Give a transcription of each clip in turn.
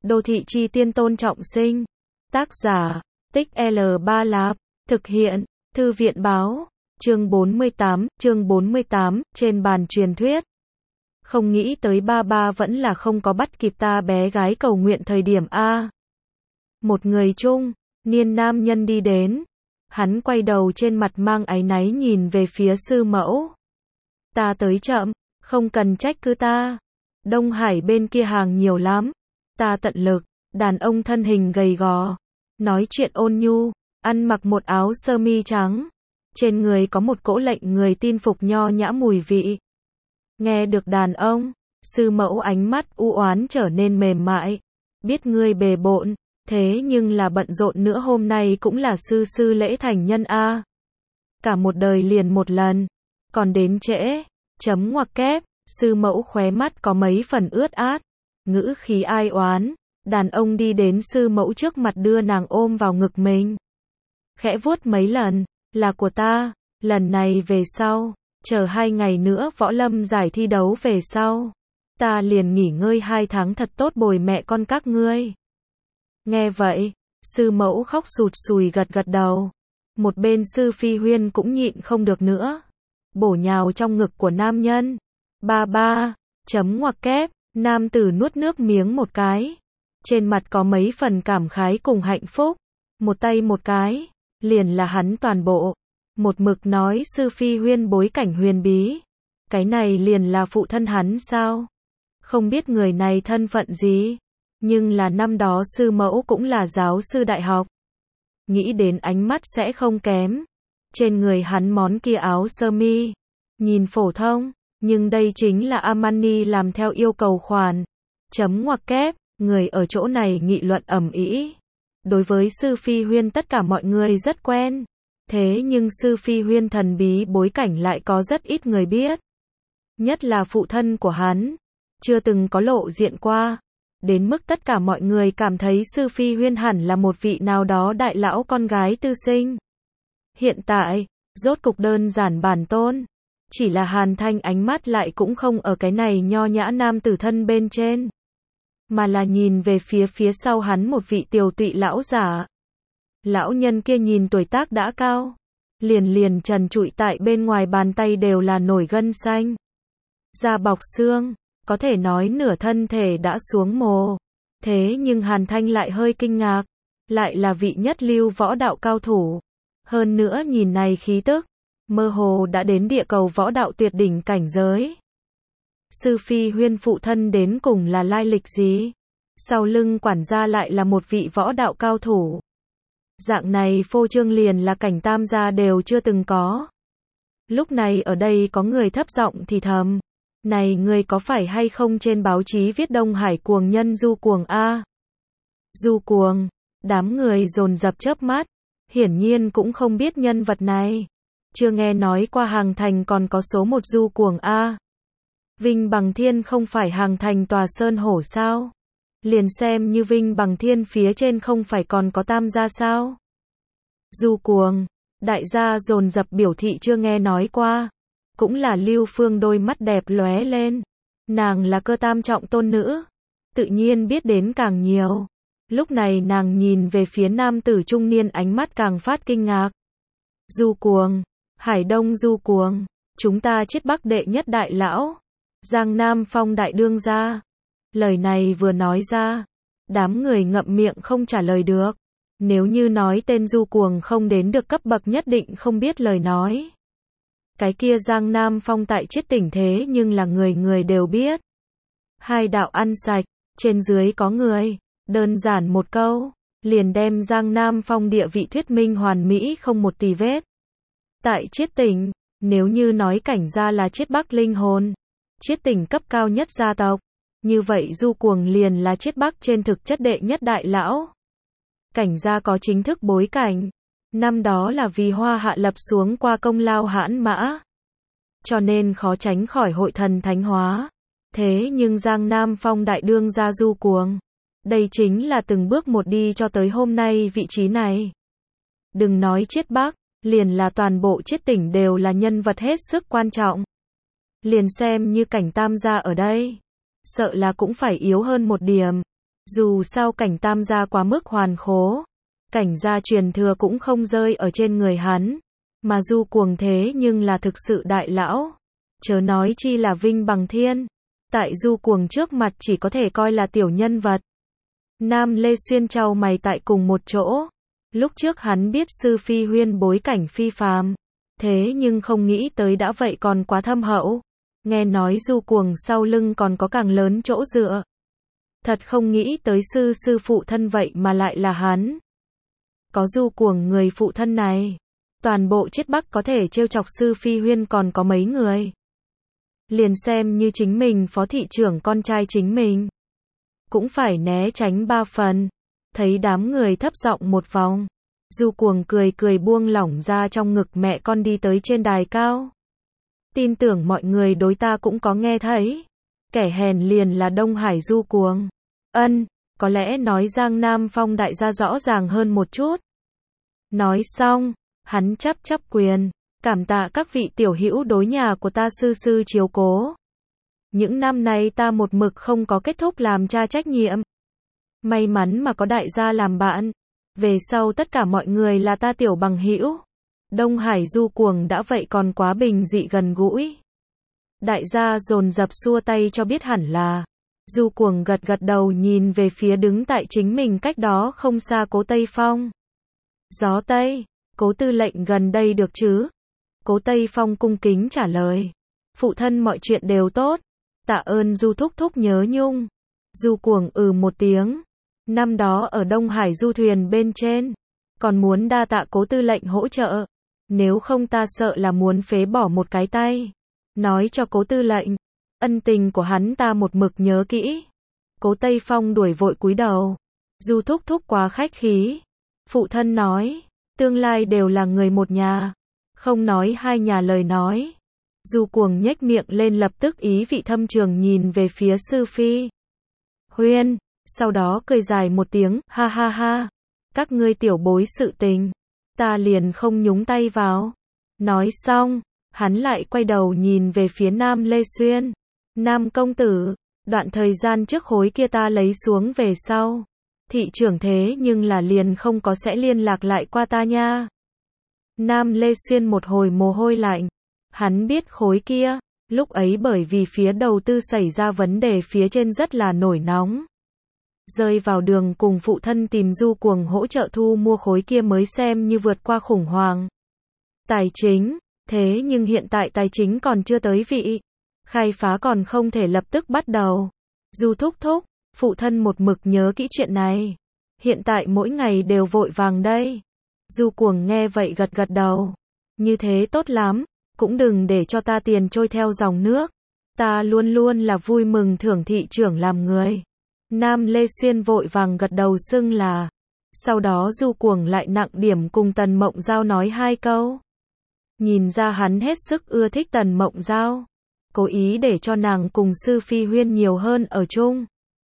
Đô thị chi tiên Tôn Trọng Sinh. Tác giả, Tích L3 Lạp. Thực hiện, Thư viện Báo. Chương 48, trên bàn truyền thuyết. Không nghĩ tới ba vẫn là không có bắt kịp ta bé gái cầu nguyện thời điểm A. Một người trung niên nam nhân đi đến. Hắn quay đầu trên mặt mang áy náy nhìn về phía sư mẫu. Ta tới chậm, không cần trách cứ ta. Đông Hải bên kia hàng nhiều lắm. Ta tận lực. Đàn ông thân hình gầy gò, nói chuyện ôn nhu, ăn mặc một áo sơ mi trắng. Trên người có một cỗ lệnh người tin phục nho nhã mùi vị. Nghe được đàn ông, sư mẫu ánh mắt u oán trở nên mềm mại. Biết ngươi bề bộn, thế nhưng là bận rộn nữa, hôm nay cũng là sư lễ thành nhân A. Cả một đời liền một lần, còn đến trễ, chấm ngoặc kép, sư mẫu khóe mắt có mấy phần ướt át, ngữ khí ai oán. Đàn ông đi đến sư mẫu trước mặt đưa nàng ôm vào ngực mình. Khẽ vuốt mấy lần, là của ta, lần này về sau, chờ 2 ngày nữa võ lâm giải thi đấu về sau. Ta liền nghỉ ngơi 2 tháng thật tốt bồi mẹ con các ngươi. Nghe vậy, sư mẫu khóc sụt sùi gật đầu. Một bên sư Phi Huyên cũng nhịn không được nữa. Bổ nhào trong ngực của nam nhân. Ba, chấm ngoặc kép, nam tử nuốt nước miếng một cái. Trên mặt có mấy phần cảm khái cùng hạnh phúc. Một tay một cái, liền là hắn toàn bộ. Một mực nói sư Phi Huyên bối cảnh huyền bí. Cái này liền là phụ thân hắn sao? Không biết người này thân phận gì. Nhưng là năm đó sư mẫu cũng là giáo sư đại học. Nghĩ đến ánh mắt sẽ không kém. Trên người hắn món kia áo sơ mi. Nhìn phổ thông, nhưng đây chính là Armani làm theo yêu cầu khoản. Chấm ngoặc kép. Người ở chỗ này nghị luận ầm ĩ. Đối với sư Phi Huyên tất cả mọi người rất quen. Thế nhưng sư Phi Huyên thần bí bối cảnh lại có rất ít người biết. Nhất là phụ thân của hắn. Chưa từng có lộ diện qua. Đến mức tất cả mọi người cảm thấy sư Phi Huyên hẳn là một vị nào đó đại lão con gái tư sinh. Hiện tại, rốt cục đơn giản bản tôn. Chỉ là Hàn Thanh ánh mắt lại cũng không ở cái này nho nhã nam tử thân bên trên. Mà là nhìn về phía sau hắn một vị tiều tụy lão giả. Lão nhân kia nhìn tuổi tác đã cao. Liền trần trụi tại bên ngoài bàn tay đều là nổi gân xanh. Da bọc xương, có thể nói nửa thân thể đã xuống mồ. Thế nhưng Hàn Thanh lại hơi kinh ngạc. Lại là vị nhất lưu võ đạo cao thủ. Hơn nữa nhìn này khí tức, mơ hồ đã đến địa cầu võ đạo tuyệt đỉnh cảnh giới. Sư Phi Huyên phụ thân đến cùng là lai lịch gì? Sau lưng quản gia lại là một vị võ đạo cao thủ. Dạng này phô trương liền là cảnh Tam gia đều chưa từng có. Lúc này ở đây có người thấp giọng thì thầm. Này người có phải hay không trên báo chí viết Đông Hải cuồng nhân Du Cuồng A? Du Cuồng, đám người dồn dập chớp mắt. Hiển nhiên cũng không biết nhân vật này. Chưa nghe nói qua Hàng Thành còn có số 1 Du Cuồng A. Vinh Bằng Thiên không phải Hàng Thành tòa sơn hổ sao? Liền xem như Vinh Bằng Thiên phía trên không phải còn có Tam gia sao? Du Cuồng, đại gia dồn dập biểu thị chưa nghe nói qua. Cũng là Lưu Phương đôi mắt đẹp lóe lên. Nàng là cơ tam trọng tôn nữ. Tự nhiên biết đến càng nhiều. Lúc này nàng nhìn về phía nam tử trung niên ánh mắt càng phát kinh ngạc. Du Cuồng, Hải Đông Du Cuồng, chúng ta chết Bắc đệ nhất đại lão. Giang Nam Phong đại đương gia. Lời này vừa nói ra, đám người ngậm miệng không trả lời được. Nếu như nói tên Du Cuồng không đến được cấp bậc nhất định không biết lời nói. Cái kia Giang Nam Phong tại Chiết Tỉnh thế nhưng là người đều biết. Hai đạo ăn sạch, trên dưới có người, đơn giản một câu, liền đem Giang Nam Phong địa vị thuyết minh hoàn mỹ không một tì vết. Tại Chiết Tỉnh, nếu như nói cảnh gia là Chiết Bắc linh hồn, Chiết Tỉnh cấp cao nhất gia tộc, như vậy Du Cuồng liền là Chiết Bắc trên thực chất đệ nhất đại lão. Cảnh gia có chính thức bối cảnh, năm đó là vì Hoa Hạ lập xuống qua công lao hãn mã, cho nên khó tránh khỏi hội thần thánh hóa. Thế nhưng Giang Nam Phong đại đương gia Du Cuồng, đây chính là từng bước một đi cho tới hôm nay vị trí này. Đừng nói Chiết Bắc, liền là toàn bộ Chiết Tỉnh đều là nhân vật hết sức quan trọng. Liền xem như cảnh Tam gia ở đây, sợ là cũng phải yếu hơn một điểm. Dù sao cảnh Tam gia quá mức hoàn khố, cảnh gia truyền thừa cũng không rơi ở trên người hắn, mà Du Cuồng thế nhưng là thực sự đại lão, chớ nói chi là vinh bằng thiên, tại Du Cuồng trước mặt chỉ có thể coi là tiểu nhân vật. Nam Lê Xuyên chau mày tại cùng một chỗ, lúc trước hắn biết Sư Phi Huyên bối cảnh phi phàm, thế nhưng không nghĩ tới đã vậy còn quá thâm hậu, nghe nói Du Cuồng sau lưng còn có càng lớn chỗ dựa. Thật không nghĩ tới sư phụ thân vậy mà lại là hắn. Có Du Cuồng người phụ thân này, toàn bộ Chiết Bắc có thể trêu chọc Sư Phi Huyên còn có mấy người. Liền xem như chính mình phó thị trưởng con trai chính mình, cũng phải né tránh 3 phần. Thấy đám người thấp giọng một vòng, Du Cuồng cười cười buông lỏng ra trong ngực mẹ con đi tới trên đài cao. Tin tưởng mọi người đối ta cũng có nghe thấy. Kẻ hèn liền là Đông Hải Du Cuồng. Có lẽ nói Giang Nam Phong đại gia rõ ràng hơn một chút. Nói xong, hắn chắp quyền, cảm tạ các vị tiểu hữu đối nhà của ta sư chiếu cố. Những năm nay ta một mực không có kết thúc làm cha trách nhiệm. May mắn mà có đại gia làm bạn. Về sau tất cả mọi người là ta tiểu bằng hữu. Đông Hải Du Cuồng đã vậy còn quá bình dị gần gũi. Đại gia dồn dập xua tay cho biết hẳn là. Du Cuồng gật đầu nhìn về phía đứng tại chính mình cách đó không xa Cố Tây Phong. Gió Tây, Cố tư lệnh gần đây được chứ? Cố Tây Phong cung kính trả lời. Phụ thân mọi chuyện đều tốt. Tạ ơn Du thúc thúc nhớ nhung. Du Cuồng một tiếng. Năm đó ở Đông Hải du thuyền bên trên, còn muốn đa tạ Cố tư lệnh hỗ trợ. Nếu không ta sợ là muốn phế bỏ một cái tay. Nói cho Cố tư lệnh, ân tình của hắn ta một mực nhớ kỹ. Cố Tây Phong đuổi vội cúi đầu. Du thúc thúc quá khách khí. Phụ thân nói, tương lai đều là người một nhà, không nói hai nhà lời nói. Du Cuồng nhếch miệng lên lập tức ý vị thâm trường nhìn về phía Sư Phi Huyên, sau đó cười dài một tiếng, ha ha ha. Các ngươi tiểu bối sự tình, ta liền không nhúng tay vào. Nói xong, hắn lại quay đầu nhìn về phía Nam Lê Xuyên. Nam công tử, đoạn thời gian trước khối kia ta lấy xuống về sau. Thị trưởng thế nhưng là liền không có sẽ liên lạc lại qua ta nha. Nam Lê Xuyên một hồi mồ hôi lạnh. Hắn biết khối kia, lúc ấy bởi vì phía đầu tư xảy ra vấn đề phía trên rất là nổi nóng. Rơi vào đường cùng phụ thân tìm Du Cuồng hỗ trợ thu mua khối kia mới xem như vượt qua khủng hoảng tài chính, thế nhưng hiện tại tài chính còn chưa tới vị. Khai phá còn không thể lập tức bắt đầu. Du thúc thúc, phụ thân một mực nhớ kỹ chuyện này. Hiện tại mỗi ngày đều vội vàng đây. Du Cuồng nghe vậy gật đầu. Như thế tốt lắm, cũng đừng để cho ta tiền trôi theo dòng nước. Ta luôn luôn là vui mừng thưởng thị trưởng làm người. Nam Lê Xuyên vội vàng gật đầu xưng là. Sau đó Du Cuồng lại nặng điểm cùng Tần Mộng Giao nói 2 câu. Nhìn ra hắn hết sức ưa thích Tần Mộng Giao. Cố ý để cho nàng cùng Sư Phi Huyên nhiều hơn ở chung.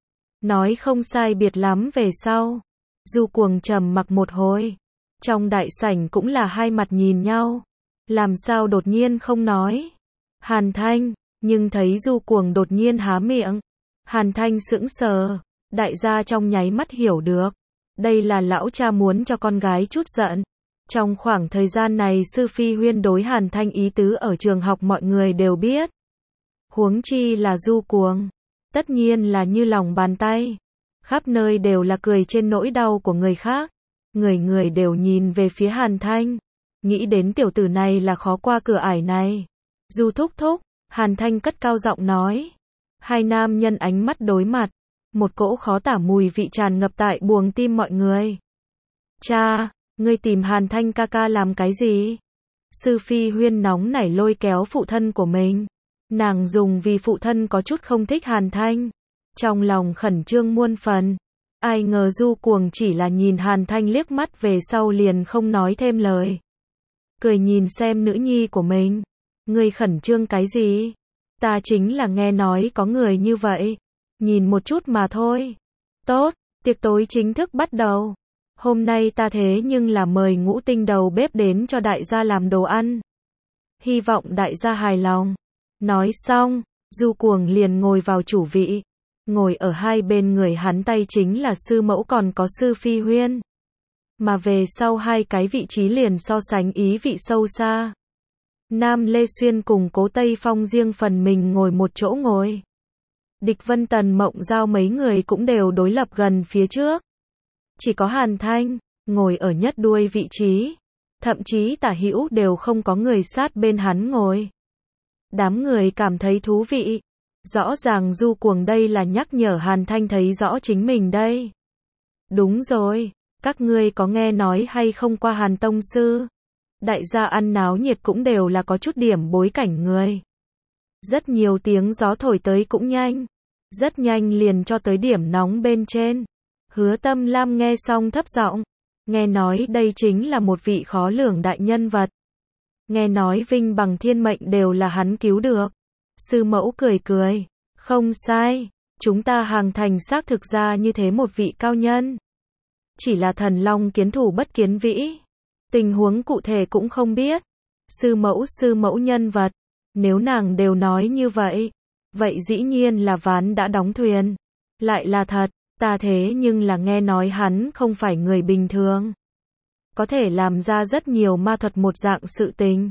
Nói không sai biệt lắm về sau. Du Cuồng trầm mặc một hồi. Trong đại sảnh cũng là hai mặt nhìn nhau. Làm sao đột nhiên không nói. Hàn Thanh, nhưng thấy Du Cuồng đột nhiên há miệng. Hàn Thanh sững sờ. Đại gia trong nháy mắt hiểu được. Đây là lão cha muốn cho con gái chút giận. Trong khoảng thời gian này Sư Phi Huyên đối Hàn Thanh ý tứ ở trường học mọi người đều biết. Huống chi là Du Cuồng. Tất nhiên là như lòng bàn tay. Khắp nơi đều là cười trên nỗi đau của người khác. Người đều nhìn về phía Hàn Thanh. Nghĩ đến tiểu tử này là khó qua cửa ải này. Du thúc thúc, Hàn Thanh cất cao giọng nói. Hai nam nhân ánh mắt đối mặt. Một cỗ khó tả mùi vị tràn ngập tại buồng tim mọi người. Cha, ngươi tìm Hàn Thanh ca ca làm cái gì? Sư Phi Huyên nóng nảy lôi kéo phụ thân của mình. Nàng dùng vì phụ thân có chút không thích Hàn Thanh. Trong lòng khẩn trương muôn phần. Ai ngờ Du Cuồng chỉ là nhìn Hàn Thanh liếc mắt về sau liền không nói thêm lời. Cười nhìn xem nữ nhi của mình. Ngươi khẩn trương cái gì? Ta chính là nghe nói có người như vậy. Nhìn một chút mà thôi. Tốt, tiệc tối chính thức bắt đầu. Hôm nay ta thế nhưng là mời Ngũ Tinh đầu bếp đến cho đại gia làm đồ ăn. Hy vọng đại gia hài lòng. Nói xong, Du Cuồng liền ngồi vào chủ vị. Ngồi ở hai bên người hắn tay chính là sư mẫu còn có sư phi huyên. Mà về sau hai cái vị trí liền so sánh ý vị sâu xa. Nam Lê Xuyên cùng Cố Tây Phong riêng phần mình ngồi một chỗ ngồi. Địch Vân Tần Mộng Giao mấy người cũng đều đối lập gần phía trước. Chỉ có Hàn Thanh ngồi ở nhất đuôi vị trí, thậm chí tả hữu đều không có người sát bên hắn ngồi. Đám người cảm thấy thú vị. Rõ ràng Du Cuồng đây là nhắc nhở Hàn Thanh thấy rõ chính mình đây. Đúng rồi, các ngươi có nghe nói hay không qua Hàn Tông Sư? Đại gia ăn náo nhiệt cũng đều là có chút điểm bối cảnh người. Rất nhiều tiếng gió thổi tới cũng nhanh. Rất nhanh liền cho tới điểm nóng bên trên. Hứa Tâm Lam nghe xong thấp giọng. Nghe nói đây chính là một vị khó lường đại nhân vật. Nghe nói Vinh Bằng Thiên mệnh đều là hắn cứu được. Sư mẫu cười cười. Không sai, chúng ta Hàng Thành xác thực ra như thế một vị cao nhân. Chỉ là thần long kiến thủ bất kiến vĩ. Tình huống cụ thể cũng không biết. Sư mẫu nhân vật. Nếu nàng đều nói như vậy. Vậy dĩ nhiên là ván đã đóng thuyền. Lại là thật, ta thế nhưng là nghe nói hắn không phải người bình thường. Có thể làm ra rất nhiều ma thuật một dạng sự tình.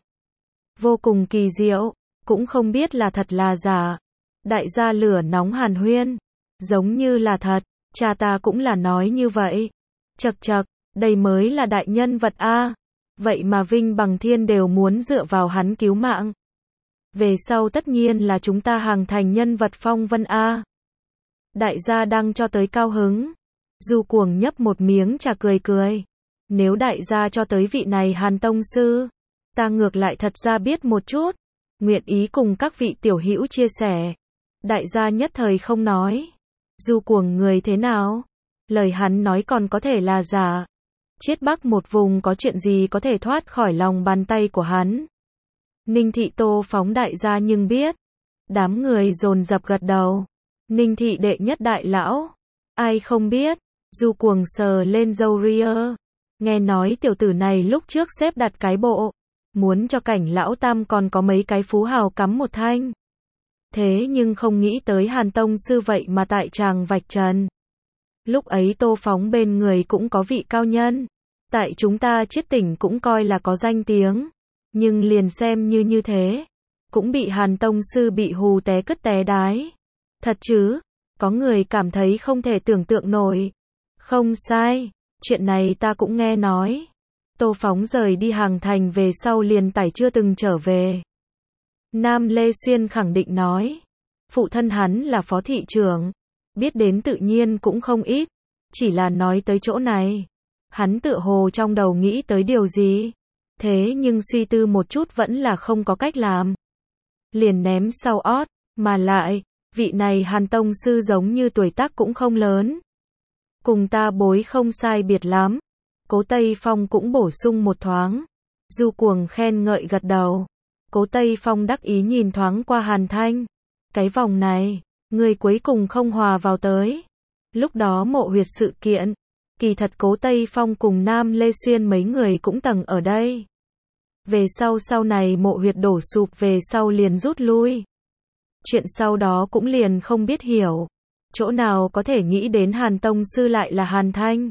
Vô cùng kỳ diệu, cũng không biết là thật là giả. Đại gia lửa nóng hàn huyên. Giống như là thật, cha ta cũng là nói như vậy. Chậc chậc, đây mới là đại nhân vật a. Vậy mà Vinh Bằng Thiên đều muốn dựa vào hắn cứu mạng. Về sau tất nhiên là chúng ta Hàng Thành nhân vật phong vân a. Đại gia đang cho tới cao hứng. Du Cuồng nhấp một miếng trà cười cười. Nếu đại gia cho tới vị này Hàn Tông Sư, ta ngược lại thật ra biết một chút. Nguyện ý cùng các vị tiểu hữu chia sẻ. Đại gia nhất thời không nói. Du Cuồng người thế nào? Lời hắn nói còn có thể là giả. Chiết Bắc một vùng có chuyện gì có thể thoát khỏi lòng bàn tay của hắn. Ninh Thị Tô Phóng đại gia nhưng biết. Đám người dồn dập gật đầu. Ninh Thị đệ nhất đại lão. Ai không biết. Du Cuồng sờ lên râu ria. Nghe nói tiểu tử này lúc trước xếp đặt cái bộ. Muốn cho Cảnh lão tam còn có mấy cái phú hào cắm một thanh. Thế nhưng không nghĩ tới Hàn Tông Sư vậy mà tại tràng vạch trần. Lúc ấy Tô Phóng bên người cũng có vị cao nhân. Tại chúng ta Chiết Tỉnh cũng coi là có danh tiếng. Nhưng liền xem như thế. Cũng bị Hàn Tông Sư bị hù té cứt té đái. Thật chứ, có người cảm thấy không thể tưởng tượng nổi. Không sai, chuyện này ta cũng nghe nói. Tô Phóng rời đi Hàng Thành về sau liền tải chưa từng trở về. Nam Lê Xuyên khẳng định nói. Phụ thân hắn là phó thị trưởng. Biết đến tự nhiên cũng không ít. Chỉ là nói tới chỗ này. Hắn tựa hồ trong đầu nghĩ tới điều gì. Thế nhưng suy tư một chút vẫn là không có cách làm. Liền ném sau ót. Mà lại, vị này Hàn Tông Sư giống như tuổi tác cũng không lớn. Cùng ta bối không sai biệt lắm. Cố Tây Phong cũng bổ sung một thoáng. Du Cuồng khen ngợi gật đầu. Cố Tây Phong đắc ý nhìn thoáng qua Hàn Thanh. Cái vòng này, người cuối cùng không hòa vào tới. Lúc đó Mộ Huyệt sự kiện. Kỳ thật Cố Tây Phong cùng Nam Lê Xuyên mấy người cũng tầng ở đây. Về sau này Mộ Huyệt đổ sụp về sau liền rút lui. Chuyện sau đó cũng liền không biết hiểu. Chỗ nào có thể nghĩ đến Hàn Tông Sư lại là Hàn Thanh.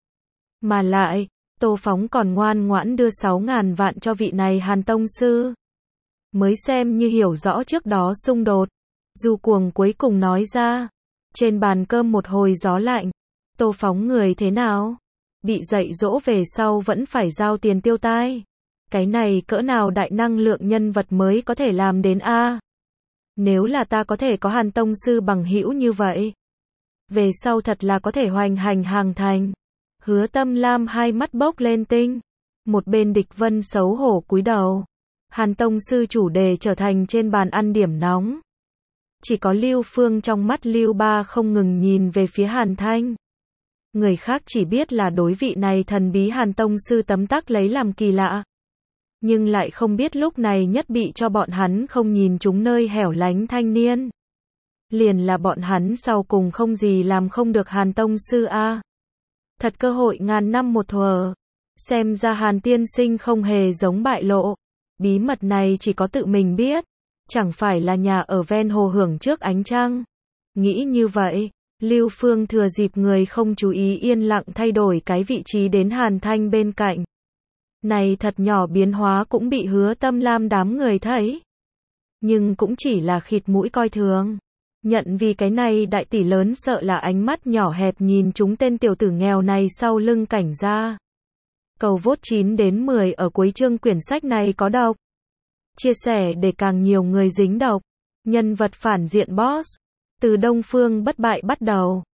Mà lại, Tô Phóng còn ngoan ngoãn đưa 6.000 vạn cho vị này Hàn Tông Sư. Mới xem như hiểu rõ trước đó xung đột. Du Cuồng cuối cùng nói ra. Trên bàn cơm một hồi gió lạnh. Tô Phóng người thế nào? Bị dạy dỗ về sau vẫn phải giao tiền tiêu tai. Cái này cỡ nào đại năng lượng nhân vật mới có thể làm đến a? Nếu là ta có thể có Hàn Tông Sư bằng hữu như vậy. Về sau thật là có thể hoành hành Hàng Thành. Hứa Tâm Lam hai mắt bốc lên tinh. Một bên Địch Vân xấu hổ cúi đầu. Hàn Tông Sư chủ đề trở thành trên bàn ăn điểm nóng. Chỉ có Lưu Phương trong mắt Lưu Ba không ngừng nhìn về phía Hàn Thanh. Người khác chỉ biết là đối vị này thần bí Hàn Tông Sư tấm tắc lấy làm kỳ lạ. Nhưng lại không biết lúc này nhất bị cho bọn hắn không nhìn chúng nơi hẻo lánh thanh niên. Liền là bọn hắn sau cùng không gì làm không được Hàn Tông Sư a. Thật cơ hội ngàn năm một thuở. Xem ra Hàn tiên sinh không hề giống bại lộ. Bí mật này chỉ có tự mình biết. Chẳng phải là nhà ở ven hồ hưởng trước ánh trăng. Nghĩ như vậy, Lưu Phương thừa dịp người không chú ý yên lặng thay đổi cái vị trí đến Hàn Thanh bên cạnh. Này thật nhỏ biến hóa cũng bị Hứa Tâm Lam đám người thấy. Nhưng cũng chỉ là khịt mũi coi thường. Nhận vì cái này đại tỷ lớn sợ là ánh mắt nhỏ hẹp nhìn chúng tên tiểu tử nghèo này sau lưng cảnh ra. Cầu vote 9 đến 10 ở cuối chương quyển sách này có độc. Chia sẻ để càng nhiều người dính độc. Nhân vật phản diện boss. Từ Đông Phương bất bại bắt đầu.